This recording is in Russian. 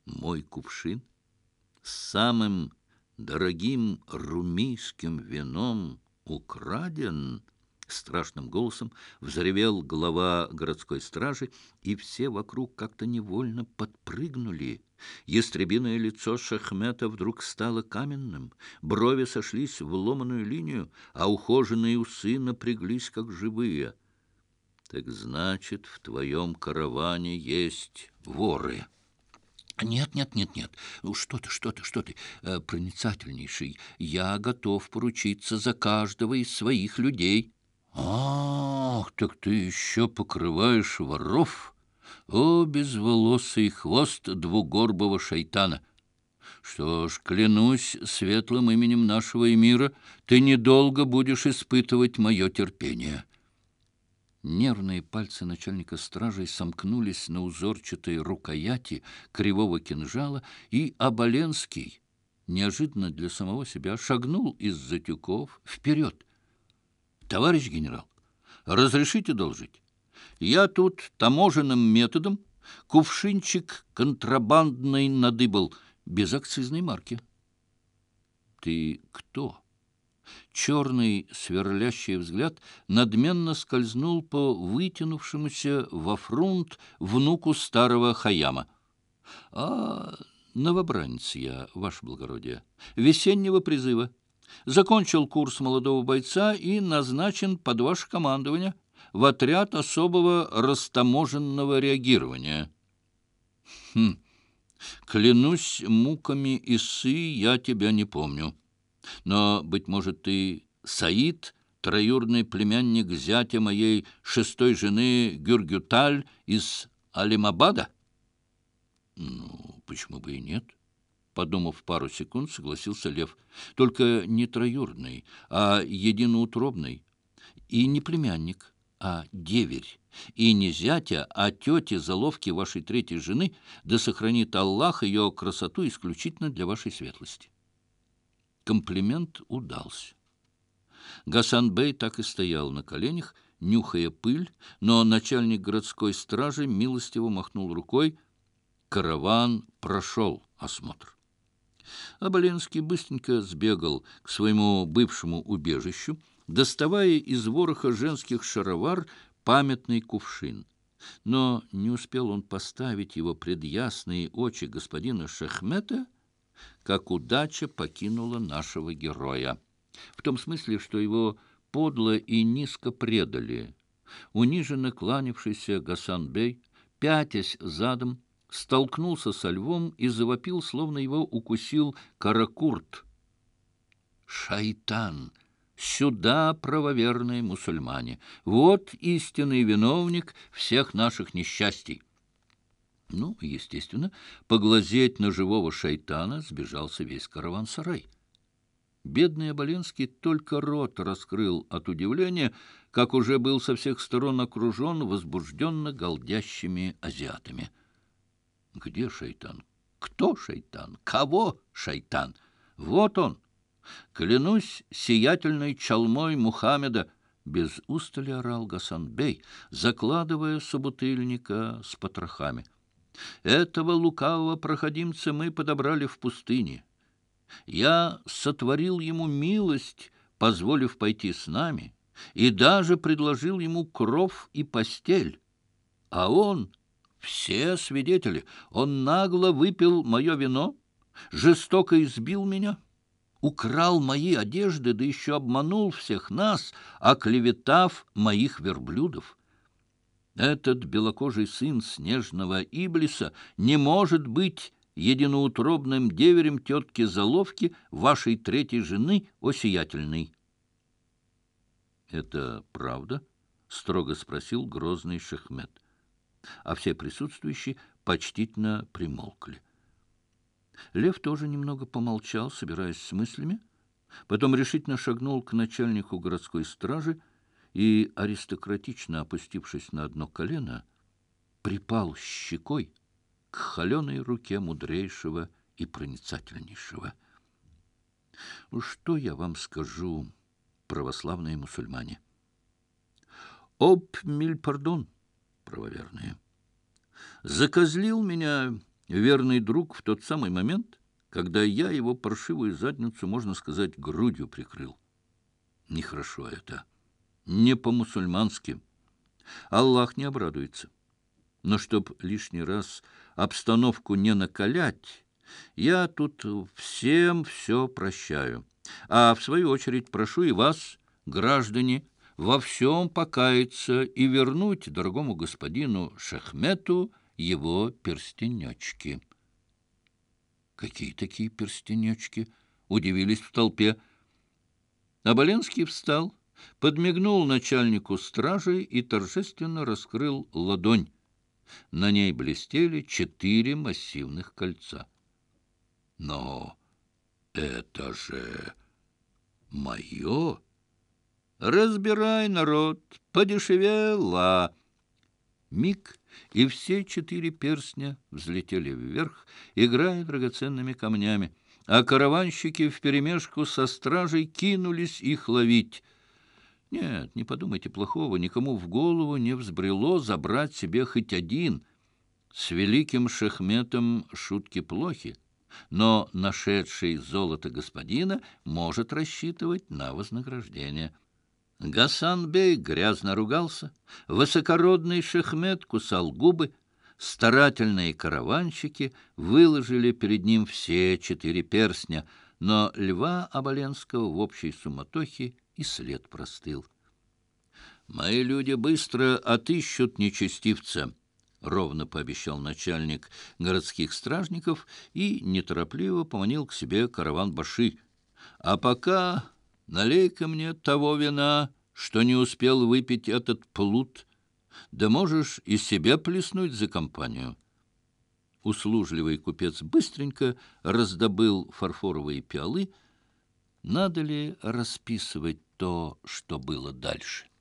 Мой кувшин с самым дорогим румийским вином украден, — страшным голосом взревел глава городской стражи, и все вокруг как-то невольно подпрыгнули. Ястребиное лицо Шахмета вдруг стало каменным, брови сошлись в ломаную линию, а ухоженные усы напряглись, как живые. — Так значит, в твоем караване есть воры? Нет, нет, нет, нет. Ну, что ты, проницательнейший. Я готов поручиться за каждого из своих людей. Ах, так ты еще покрываешь воров? О, безволосый хвост двугорбого шайтана! Что ж, клянусь светлым именем нашего эмира, ты недолго будешь испытывать мое терпение. Нервные пальцы начальника стражей сомкнулись на узорчатой рукояти кривого кинжала, и Оболенский, неожиданно для самого себя, шагнул из-за тюков вперед. — Товарищ генерал, разрешите доложить? Я тут таможенным методом кувшинчик контрабандный надыбал, без акцизной марки. — Ты кто? Черный сверлящий взгляд надменно скользнул по вытянувшемуся во фрунт внуку старого Хаяма. — Новобранец я, ваше благородие, весеннего призыва. Закончил курс молодого бойца и назначен под ваше командование в отряд особого растаможенного реагирования. — Хм, клянусь муками Исы, я тебя не помню. Но, быть может, ты Саид, троюродный племянник зятя моей шестой жены Гюргюталь из Алимабада? Ну, почему бы и нет? Подумав пару секунд, согласился Лев. Только не троюродный, а единоутробный. И не племянник, а деверь. И не зятя, а тети заловки вашей третьей жены, да сохранит Аллах ее красоту исключительно для вашей светлости. Комплимент удался. Гасан-бей так и стоял на коленях, нюхая пыль, но начальник городской стражи милостиво махнул рукой. Караван прошел осмотр. Оболенский быстренько сбегал к своему бывшему убежищу, доставая из вороха женских шаровар памятный кувшин. Но не успел он поставить его пред ясные очи господина Шахмета, как удача покинула нашего героя. В том смысле, что его подло и низко предали. Униженно кланявшийся Гасан-бей, пятясь задом, столкнулся со львом и завопил, словно его укусил каракурт. «Шайтан! Сюда, правоверные мусульмане! Вот истинный виновник всех наших несчастий!» Ну, естественно, поглазеть на живого шайтана сбежался весь караван-сарай. Бедный Оболенский только рот раскрыл от удивления, как уже был со всех сторон окружен возбужденно галдящими азиатами. Где шайтан? Кто шайтан? Кого шайтан? Вот он! Клянусь сиятельной чалмой Мухаммеда! Без устали орал Гасан-бей, закладывая собутыльника с потрохами. Этого лукавого проходимца мы подобрали в пустыне. Я сотворил ему милость, позволив пойти с нами, и даже предложил ему кров и постель. А он, все свидетели, он нагло выпил мое вино, жестоко избил меня, украл мои одежды, да еще обманул всех нас, оклеветав моих верблюдов. Этот белокожий сын снежного Иблиса не может быть единоутробным деверем тетки Заловки, вашей третьей жены, осиятельной. — Это правда? — строго спросил грозный Шахмет. А все присутствующие почтительно примолкли. Лев тоже немного помолчал, собираясь с мыслями, потом решительно шагнул к начальнику городской стражи и, аристократично опустившись на одно колено, припал щекой к холеной руке мудрейшего и проницательнейшего. Что я вам скажу, православные мусульмане? Об миль пардон, правоверные. Закозлил меня верный друг в тот самый момент, когда я его паршивую задницу, можно сказать, грудью прикрыл. Нехорошо это, не по-мусульмански. Аллах не обрадуется. Но чтоб лишний раз обстановку не накалять, я тут всем все прощаю. А в свою очередь прошу и вас, граждане, во всем покаяться и вернуть дорогому господину Шахмету его перстенечки. Какие такие перстенечки? Удивились в толпе. Оболенский встал, подмигнул начальнику стражи и торжественно раскрыл ладонь. На ней блестели 4 массивных кольца. Но это же мое. Разбирай, народ, подешевело. Миг, и все 4 перстня взлетели вверх, играя драгоценными камнями, а караванщики вперемешку со стражей кинулись их ловить. Нет, не подумайте плохого, никому в голову не взбрело забрать себе хоть один. С великим Шахметом шутки плохи, но нашедший золото господина может рассчитывать на вознаграждение. Гасан-бей грязно ругался, высокородный Шахмет кусал губы, старательные караванщики выложили перед ним все 4 перстня, но льва Оболенского в общей суматохе и след простыл. «Мои люди быстро отыщут нечестивца», — ровно пообещал начальник городских стражников и неторопливо поманил к себе караван-баши. «А пока налей-ка мне того вина, что не успел выпить этот плут, да можешь и себе плеснуть за компанию». Услужливый купец быстренько раздобыл фарфоровые пиалы. Надо ли расписывать то, что было дальше?